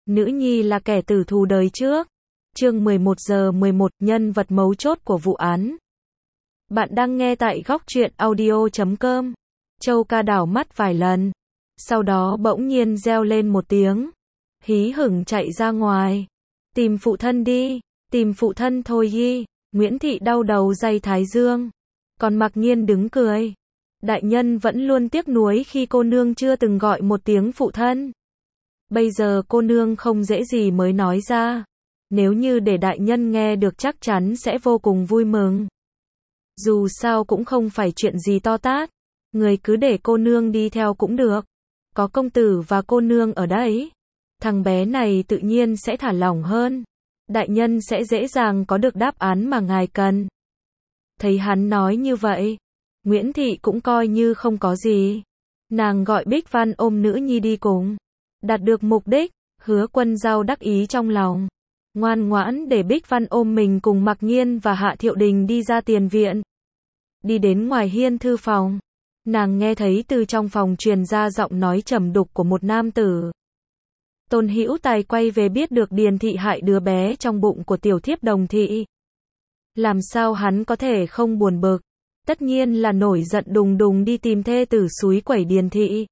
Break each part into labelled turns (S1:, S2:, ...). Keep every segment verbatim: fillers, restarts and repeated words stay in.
S1: Nữ nhi là kẻ tử thù đời trước. Chương mười một giờ mười một, nhân vật mấu chốt của vụ án. Bạn đang nghe tại góc truyện audio chấm com. Châu Ca đảo mắt vài lần, sau đó bỗng nhiên reo lên một tiếng, hí hửng chạy ra ngoài. Tìm phụ thân đi, tìm phụ thân thôi hi. Nguyễn Thị đau đầu day thái dương, còn Mặc Nhiên đứng cười. Đại nhân vẫn luôn tiếc nuối khi cô nương chưa từng gọi một tiếng phụ thân. Bây giờ cô nương không dễ gì mới nói ra. Nếu như để đại nhân nghe được chắc chắn sẽ vô cùng vui mừng. Dù sao cũng không phải chuyện gì to tát. Người cứ để cô nương đi theo cũng được. Có công tử và cô nương ở đấy, thằng bé này tự nhiên sẽ thả lỏng hơn. Đại nhân sẽ dễ dàng có được đáp án mà ngài cần. Thấy hắn nói như vậy, Nguyễn Thị cũng coi như không có gì. Nàng gọi Bích Văn ôm nữ nhi đi cùng. Đạt được mục đích, Hứa Quân Dao đắc ý trong lòng. Ngoan ngoãn để Bích Văn ôm mình cùng Mặc Nhiên và Hạ Thiệu Đình đi ra tiền viện. Đi đến ngoài hiên thư phòng, nàng nghe thấy từ trong phòng truyền ra giọng nói trầm đục của một nam tử. Tôn Hữu Tài quay về biết được Điền Thị hại đứa bé trong bụng của tiểu thiếp Đồng Thị. Làm sao hắn có thể không buồn bực? Tất nhiên là nổi giận đùng đùng đi tìm thê tử xúi quẩy Điền Thị.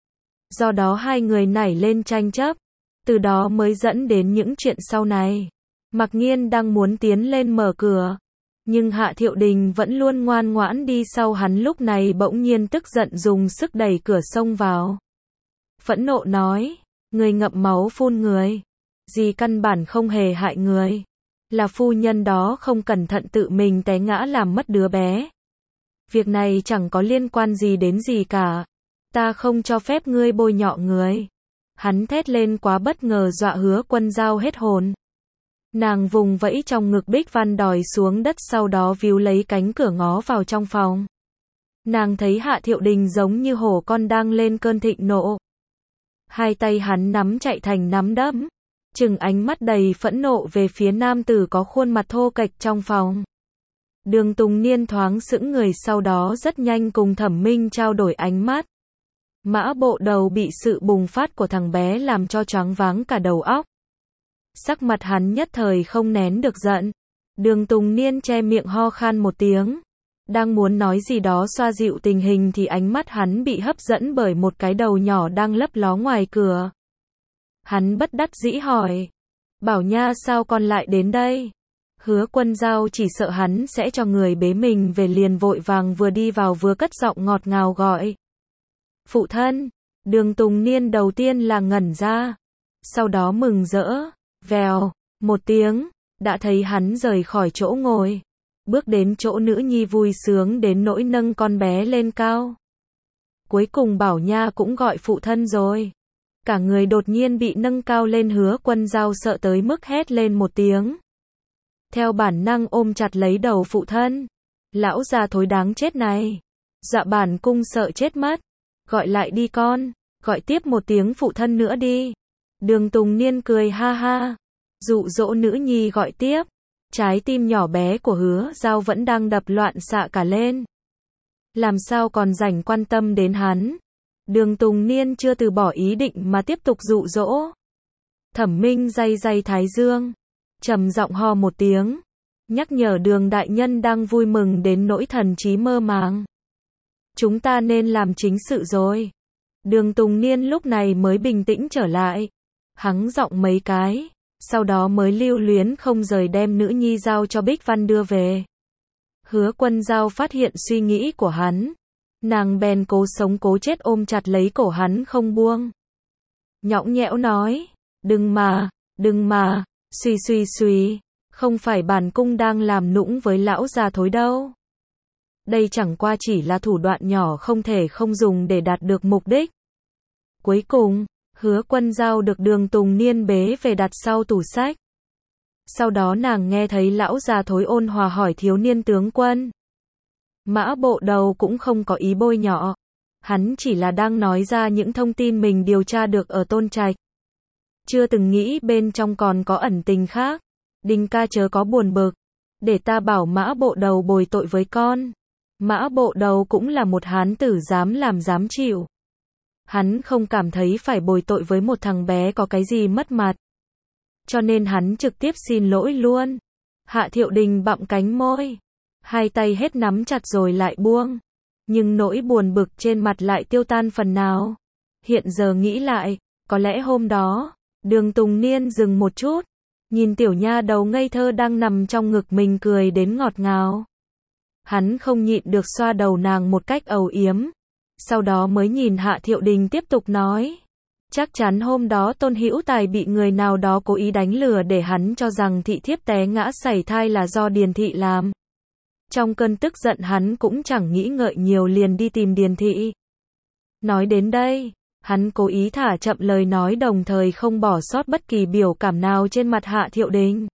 S1: Do đó hai người nảy lên tranh chấp, từ đó mới dẫn đến những chuyện sau này. Mặc Nhiên đang muốn tiến lên mở cửa, nhưng Hạ Thiệu Đình vẫn luôn ngoan ngoãn đi sau hắn, lúc này bỗng nhiên tức giận dùng sức đẩy cửa xông vào. Phẫn nộ nói, người ngậm máu phun người, dì căn bản không hề hại người. Là phu nhân đó không cẩn thận tự mình té ngã làm mất đứa bé. Việc này chẳng có liên quan gì đến gì cả. Ta không cho phép ngươi bôi nhọ người. Hắn thét lên quá bất ngờ dọa Hứa Quân Dao hết hồn. Nàng vùng vẫy trong ngực Bích Văn đòi xuống đất, sau đó víu lấy cánh cửa ngó vào trong phòng. Nàng thấy Hạ Thiệu Đình giống như hổ con đang lên cơn thịnh nộ. Hai tay hắn nắm chạy thành nắm đấm, trừng ánh mắt đầy phẫn nộ về phía nam tử có khuôn mặt thô kệch trong phòng. Đường Tùng Niên thoáng sững người, sau đó rất nhanh cùng Thẩm Minh trao đổi ánh mắt. Mã Bộ Đầu bị sự bùng phát của thằng bé làm cho choáng váng cả đầu óc. Sắc mặt hắn nhất thời không nén được giận. Đường Tùng Niên che miệng ho khan một tiếng, đang muốn nói gì đó xoa dịu tình hình thì ánh mắt hắn bị hấp dẫn bởi một cái đầu nhỏ đang lấp ló ngoài cửa. Hắn bất đắc dĩ hỏi, Bảo Nha sao con lại đến đây? Hứa Quân Dao chỉ sợ hắn sẽ cho người bế mình về, liền vội vàng vừa đi vào vừa cất giọng ngọt ngào gọi, phụ thân. Đường Tùng Niên đầu tiên là ngẩn ra, sau đó mừng rỡ, vèo, một tiếng, đã thấy hắn rời khỏi chỗ ngồi, bước đến chỗ nữ nhi, vui sướng đến nỗi nâng con bé lên cao. Cuối cùng Bảo Nha cũng gọi phụ thân rồi. Cả người đột nhiên bị nâng cao lên, Hứa Quân Dao sợ tới mức hét lên một tiếng. Theo bản năng ôm chặt lấy đầu phụ thân. Lão già thối đáng chết này, dọa bản cung sợ chết mất. Gọi lại đi con, gọi tiếp một tiếng phụ thân nữa đi. Đường Tùng Niên cười ha ha, dụ dỗ nữ nhi gọi tiếp. Trái tim nhỏ bé của Hứa Dao vẫn đang đập loạn xạ cả lên. Làm sao còn rảnh quan tâm đến hắn. Đường Tùng Niên chưa từ bỏ ý định mà tiếp tục dụ dỗ. Thẩm Minh day day thái dương, trầm giọng ho một tiếng, nhắc nhở Đường đại nhân đang vui mừng đến nỗi thần trí mơ màng. Chúng ta nên làm chính sự rồi. Đường Tùng Niên lúc này mới bình tĩnh trở lại. Hắng giọng mấy cái, sau đó mới lưu luyến không rời đem nữ nhi giao cho Bích Văn đưa về. Hứa Quân Dao phát hiện suy nghĩ của hắn, nàng bèn cố sống cố chết ôm chặt lấy cổ hắn không buông. Nhõng nhẽo nói, đừng mà, đừng mà, suy suy suy, không phải bản cung đang làm nũng với lão già thối đâu. Đây chẳng qua chỉ là thủ đoạn nhỏ không thể không dùng để đạt được mục đích. Cuối cùng, Hứa Quân Dao được Đường Tùng Niên bế về đặt sau tủ sách. Sau đó nàng nghe thấy lão già thối ôn hòa hỏi thiếu niên tướng quân. Mã Bộ Đầu cũng không có ý bôi nhọ. Hắn chỉ là đang nói ra những thông tin mình điều tra được ở Tôn Trạch. Chưa từng nghĩ bên trong còn có ẩn tình khác. Đình ca chớ có buồn bực, để ta bảo Mã Bộ Đầu bồi tội với con. Mã Bộ Đầu cũng là một hán tử dám làm dám chịu. Hắn không cảm thấy phải bồi tội với một thằng bé có cái gì mất mặt. cho nên hắn trực tiếp xin lỗi luôn. Hạ Thiệu Đình bặm cánh môi, hai tay hết nắm chặt rồi lại buông, nhưng nỗi buồn bực trên mặt lại tiêu tan phần nào. Hiện giờ nghĩ lại, có lẽ hôm đó, Đường Tùng Niên dừng một chút, nhìn tiểu nha đầu ngây thơ đang nằm trong ngực mình cười đến ngọt ngào. Hắn không nhịn được xoa đầu nàng một cách âu yếm, sau đó mới nhìn Hạ Thiệu Đình tiếp tục nói. Chắc chắn hôm đó Tôn Hữu Tài bị người nào đó cố ý đánh lừa để hắn cho rằng thị thiếp té ngã sảy thai là do Điền Thị làm. Trong cơn tức giận hắn cũng chẳng nghĩ ngợi nhiều liền đi tìm Điền Thị. Nói đến đây, hắn cố ý thả chậm lời nói đồng thời không bỏ sót bất kỳ biểu cảm nào trên mặt Hạ Thiệu Đình.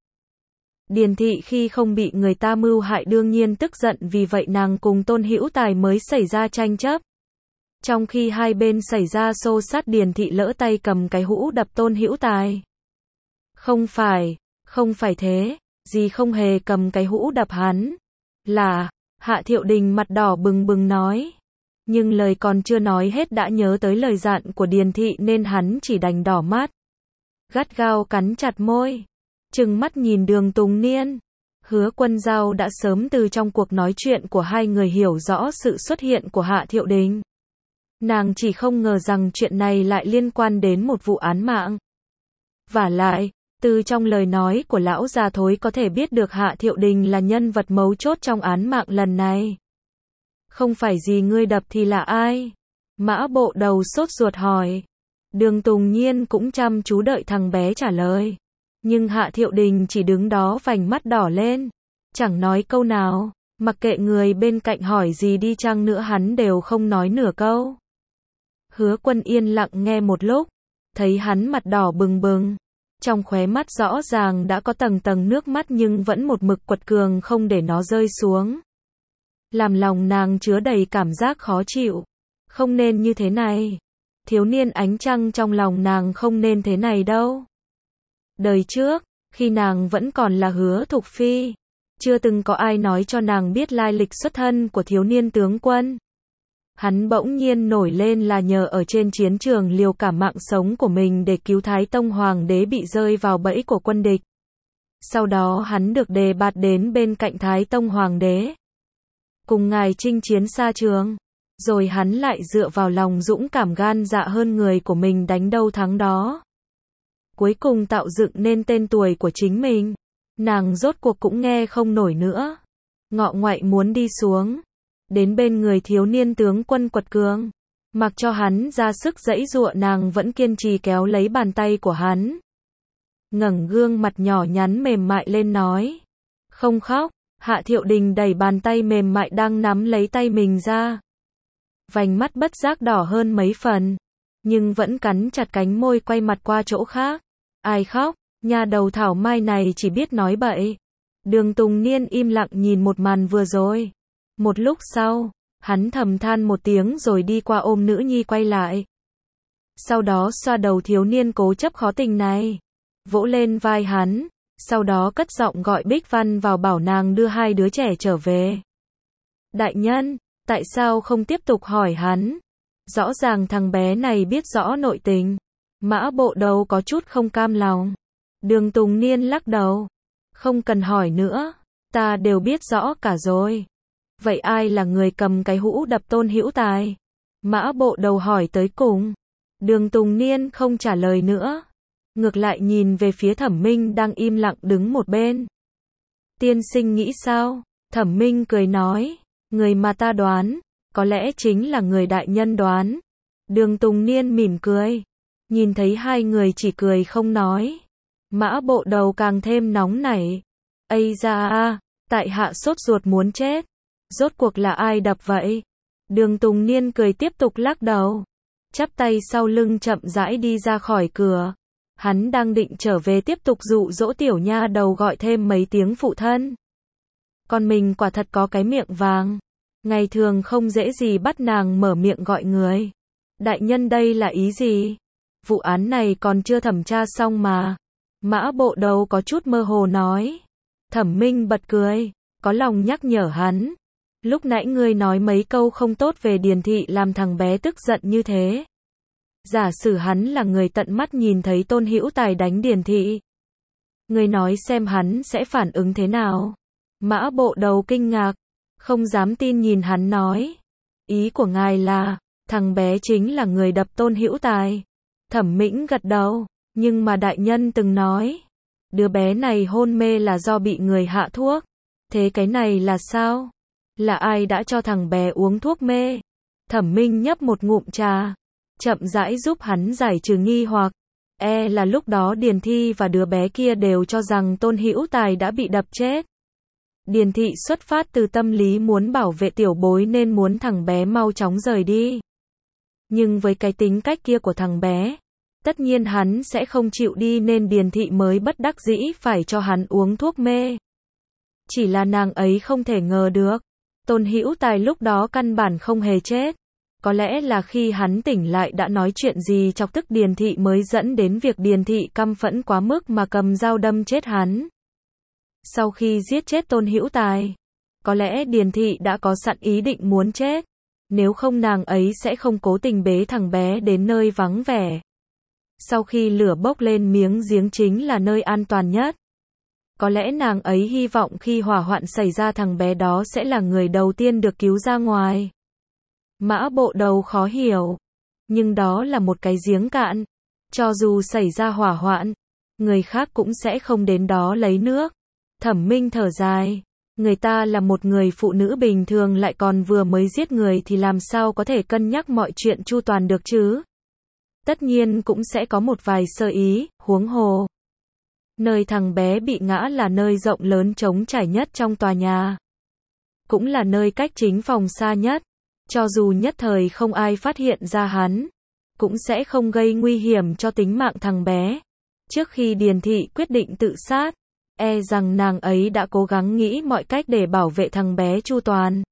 S1: Điền Thị khi không bị người ta mưu hại đương nhiên tức giận, vì vậy nàng cùng Tôn Hữu Tài mới xảy ra tranh chấp. Trong khi hai bên xảy ra xô xát, Điền Thị lỡ tay cầm cái hũ đập Tôn Hữu Tài. Không phải, không phải thế, dì không hề cầm cái hũ đập hắn. Là, Hạ Thiệu Đình mặt đỏ bừng bừng nói. Nhưng lời còn chưa nói hết đã nhớ tới lời dặn của Điền Thị nên hắn chỉ đành đỏ mắt. Gắt gao cắn chặt môi, trừng mắt nhìn Đường Tùng Niên. Hứa Quân Giao đã sớm từ trong cuộc nói chuyện của hai người hiểu rõ sự xuất hiện của Hạ Thiệu Đình. Nàng chỉ không ngờ rằng chuyện này lại liên quan đến một vụ án mạng. Vả lại, từ trong lời nói của lão già thối có thể biết được Hạ Thiệu Đình là nhân vật mấu chốt trong án mạng lần này. Không phải gì ngươi đập thì là ai? Mã Bộ Đầu sốt ruột hỏi. Đường Tùng Nhiên cũng chăm chú đợi thằng bé trả lời. Nhưng Hạ Thiệu Đình chỉ đứng đó vành mắt đỏ lên, chẳng nói câu nào, mặc kệ người bên cạnh hỏi gì đi chăng nữa hắn đều không nói nửa câu. Hứa Quân yên lặng nghe một lúc, thấy hắn mặt đỏ bừng bừng, trong khóe mắt rõ ràng đã có tầng tầng nước mắt nhưng vẫn một mực quật cường không để nó rơi xuống. Làm lòng nàng chứa đầy cảm giác khó chịu. Không nên như thế này. Thiếu niên ánh trăng trong lòng nàng không nên thế này đâu. Đời trước, khi nàng vẫn còn là Hứa Thục Phi, chưa từng có ai nói cho nàng biết lai lịch xuất thân của thiếu niên tướng quân. Hắn bỗng nhiên nổi lên là nhờ ở trên chiến trường liều cả mạng sống của mình để cứu Thái Tông Hoàng đế bị rơi vào bẫy của quân địch. Sau đó hắn được đề bạt đến bên cạnh Thái Tông Hoàng đế, cùng ngài chinh chiến xa trường. Rồi hắn lại dựa vào lòng dũng cảm gan dạ hơn người của mình đánh đâu thắng đó. Cuối cùng tạo dựng nên tên tuổi của chính mình. Nàng rốt cuộc cũng nghe không nổi nữa. Ngọ ngoại muốn đi xuống. Đến bên người thiếu niên tướng quân quật cường. Mặc cho hắn ra sức giãy giụa nàng vẫn kiên trì kéo lấy bàn tay của hắn. Ngẩng gương mặt nhỏ nhắn mềm mại lên nói. Không khóc. Hạ Thiệu Đình đẩy bàn tay mềm mại đang nắm lấy tay mình ra. Vành mắt bất giác đỏ hơn mấy phần, nhưng vẫn cắn chặt cánh môi quay mặt qua chỗ khác. Ai khóc, nhà đầu thảo mai này chỉ biết nói bậy. Đường Tùng Niên im lặng nhìn một màn vừa rồi. Một lúc sau, hắn thầm than một tiếng rồi đi qua ôm nữ nhi quay lại. Sau đó xoa đầu thiếu niên cố chấp khó tình này, vỗ lên vai hắn, sau đó cất giọng gọi Bích Văn vào bảo nàng đưa hai đứa trẻ trở về. Đại nhân, tại sao không tiếp tục hỏi hắn? Rõ ràng thằng bé này biết rõ nội tình. Mã Bộ Đầu có chút không cam lòng. Đường Tùng Niên lắc đầu. Không cần hỏi nữa, ta đều biết rõ cả rồi. Vậy ai là người cầm cái hũ đập Tôn Hữu Tài? Mã Bộ Đầu hỏi tới cùng. Đường Tùng Niên không trả lời nữa. Ngược lại nhìn về phía Thẩm Minh đang im lặng đứng một bên. Tiên sinh nghĩ sao? Thẩm Minh cười nói. Người mà ta đoán, có lẽ chính là người đại nhân đoán. Đường Tùng Niên mỉm cười. Nhìn thấy hai người chỉ cười không nói. Mã Bộ Đầu càng thêm nóng nảy. Ây da a, tại hạ sốt ruột muốn chết. Rốt cuộc là ai đập vậy? Đường Tùng Niên cười tiếp tục lắc đầu. Chắp tay sau lưng chậm rãi đi ra khỏi cửa. Hắn đang định trở về tiếp tục dụ dỗ tiểu nha đầu gọi thêm mấy tiếng phụ thân. Con mình quả thật có cái miệng vàng. Ngày thường không dễ gì bắt nàng mở miệng gọi người. Đại nhân đây là ý gì? Vụ án này còn chưa thẩm tra xong mà. Mã Bộ Đầu có chút mơ hồ nói. Thẩm Minh bật cười, có lòng nhắc nhở hắn. Lúc nãy ngươi nói mấy câu không tốt về Điền Thị làm thằng bé tức giận như thế. Giả sử hắn là người tận mắt nhìn thấy Tôn Hữu Tài đánh Điền Thị. Ngươi nói xem hắn sẽ phản ứng thế nào. Mã Bộ Đầu kinh ngạc, không dám tin nhìn hắn nói. Ý của ngài là, thằng bé chính là người đập Tôn Hữu Tài. Thẩm Mĩnh gật đầu, nhưng mà đại nhân từng nói, đứa bé này hôn mê là do bị người hạ thuốc. Thế cái này là sao? Là ai đã cho thằng bé uống thuốc mê? Thẩm Minh nhấp một ngụm trà, chậm rãi giúp hắn giải trừ nghi hoặc. E là lúc đó Điền Thi và đứa bé kia đều cho rằng Tôn Hữu Tài đã bị đập chết. Điền Thị xuất phát từ tâm lý muốn bảo vệ tiểu bối nên muốn thằng bé mau chóng rời đi. Nhưng với cái tính cách kia của thằng bé, tất nhiên hắn sẽ không chịu đi nên Điền Thị mới bất đắc dĩ phải cho hắn uống thuốc mê. Chỉ là nàng ấy không thể ngờ được, Tôn Hữu Tài lúc đó căn bản không hề chết. Có lẽ là khi hắn tỉnh lại đã nói chuyện gì chọc tức Điền Thị mới dẫn đến việc Điền Thị căm phẫn quá mức mà cầm dao đâm chết hắn. Sau khi giết chết Tôn Hữu Tài, có lẽ Điền Thị đã có sẵn ý định muốn chết. Nếu không nàng ấy sẽ không cố tình bế thằng bé đến nơi vắng vẻ. Sau khi lửa bốc lên miếng giếng chính là nơi an toàn nhất. Có lẽ nàng ấy hy vọng khi hỏa hoạn xảy ra thằng bé đó sẽ là người đầu tiên được cứu ra ngoài. Mã Bộ Đầu khó hiểu. Nhưng đó là một cái giếng cạn. Cho dù xảy ra hỏa hoạn, người khác cũng sẽ không đến đó lấy nước. Thẩm Minh thở dài. Người ta là một người phụ nữ bình thường lại còn vừa mới giết người thì làm sao có thể cân nhắc mọi chuyện chu toàn được chứ? Tất nhiên cũng sẽ có một vài sơ ý, huống hồ. Nơi thằng bé bị ngã là nơi rộng lớn trống trải nhất trong tòa nhà. Cũng là nơi cách chính phòng xa nhất. Cho dù nhất thời không ai phát hiện ra hắn, cũng sẽ không gây nguy hiểm cho tính mạng thằng bé. Trước khi Điền Thị quyết định tự sát, e rằng nàng ấy đã cố gắng nghĩ mọi cách để bảo vệ thằng bé chu toàn.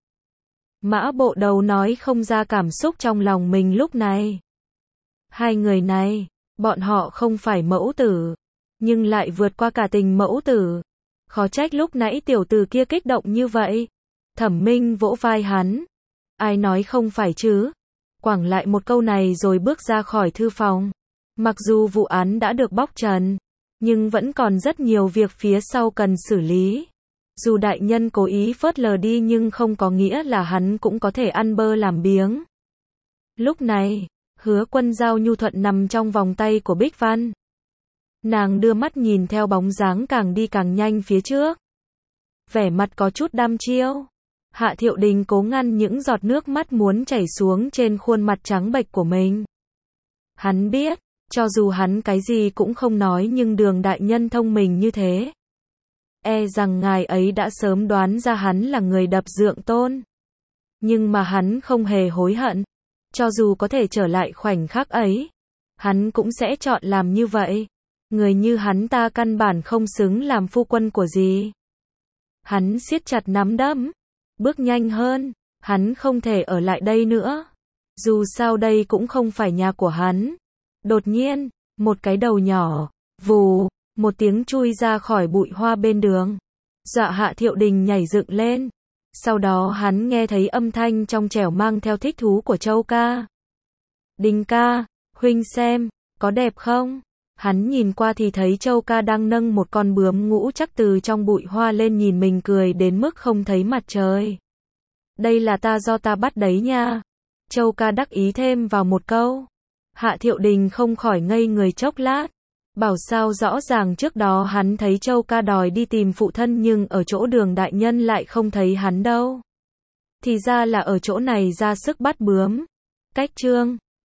S1: Mã Bộ Đầu nói không ra cảm xúc trong lòng mình lúc này. Hai người này, bọn họ không phải mẫu tử, nhưng lại vượt qua cả tình mẫu tử. Khó trách lúc nãy tiểu tử kia kích động như vậy. Thẩm Minh vỗ vai hắn. Ai nói không phải chứ? Quẳng lại một câu này rồi bước ra khỏi thư phòng. Mặc dù vụ án đã được bóc trần, nhưng vẫn còn rất nhiều việc phía sau cần xử lý. Dù đại nhân cố ý phớt lờ đi nhưng không có nghĩa là hắn cũng có thể ăn bơ làm biếng. Lúc này, Hứa Quân Giao nhu thuận nằm trong vòng tay của Bích Văn. Nàng đưa mắt nhìn theo bóng dáng càng đi càng nhanh phía trước. Vẻ mặt có chút đăm chiêu. Hạ Thiệu Đình cố ngăn những giọt nước mắt muốn chảy xuống trên khuôn mặt trắng bệch của mình. Hắn biết, cho dù hắn cái gì cũng không nói nhưng Đường đại nhân thông minh như thế. E rằng ngài ấy đã sớm đoán ra hắn là người đập Dượng Tôn. Nhưng mà hắn không hề hối hận. Cho dù có thể trở lại khoảnh khắc ấy, hắn cũng sẽ chọn làm như vậy. Người như hắn ta căn bản không xứng làm phu quân của gì. Hắn siết chặt nắm đấm, bước nhanh hơn, hắn không thể ở lại đây nữa. Dù sao đây cũng không phải nhà của hắn. Đột nhiên, một cái đầu nhỏ, vù, một tiếng chui ra khỏi bụi hoa bên đường. Dọa Hạ Thiệu Đình nhảy dựng lên. Sau đó hắn nghe thấy âm thanh trong trẻo mang theo thích thú của Châu ca. Đình ca, huynh xem, có đẹp không? Hắn nhìn qua thì thấy Châu ca đang nâng một con bướm ngũ trắc từ trong bụi hoa lên nhìn mình cười đến mức không thấy mặt trời. Đây là ta do ta bắt đấy nha. Châu ca đắc ý thêm vào một câu. Hạ Thiệu Đình không khỏi ngây người chốc lát. Bảo sao rõ ràng trước đó hắn thấy Châu ca đòi đi tìm phụ thân nhưng ở chỗ Đường đại nhân lại không thấy hắn đâu. Thì ra là ở chỗ này ra sức bắt bướm. Cách chương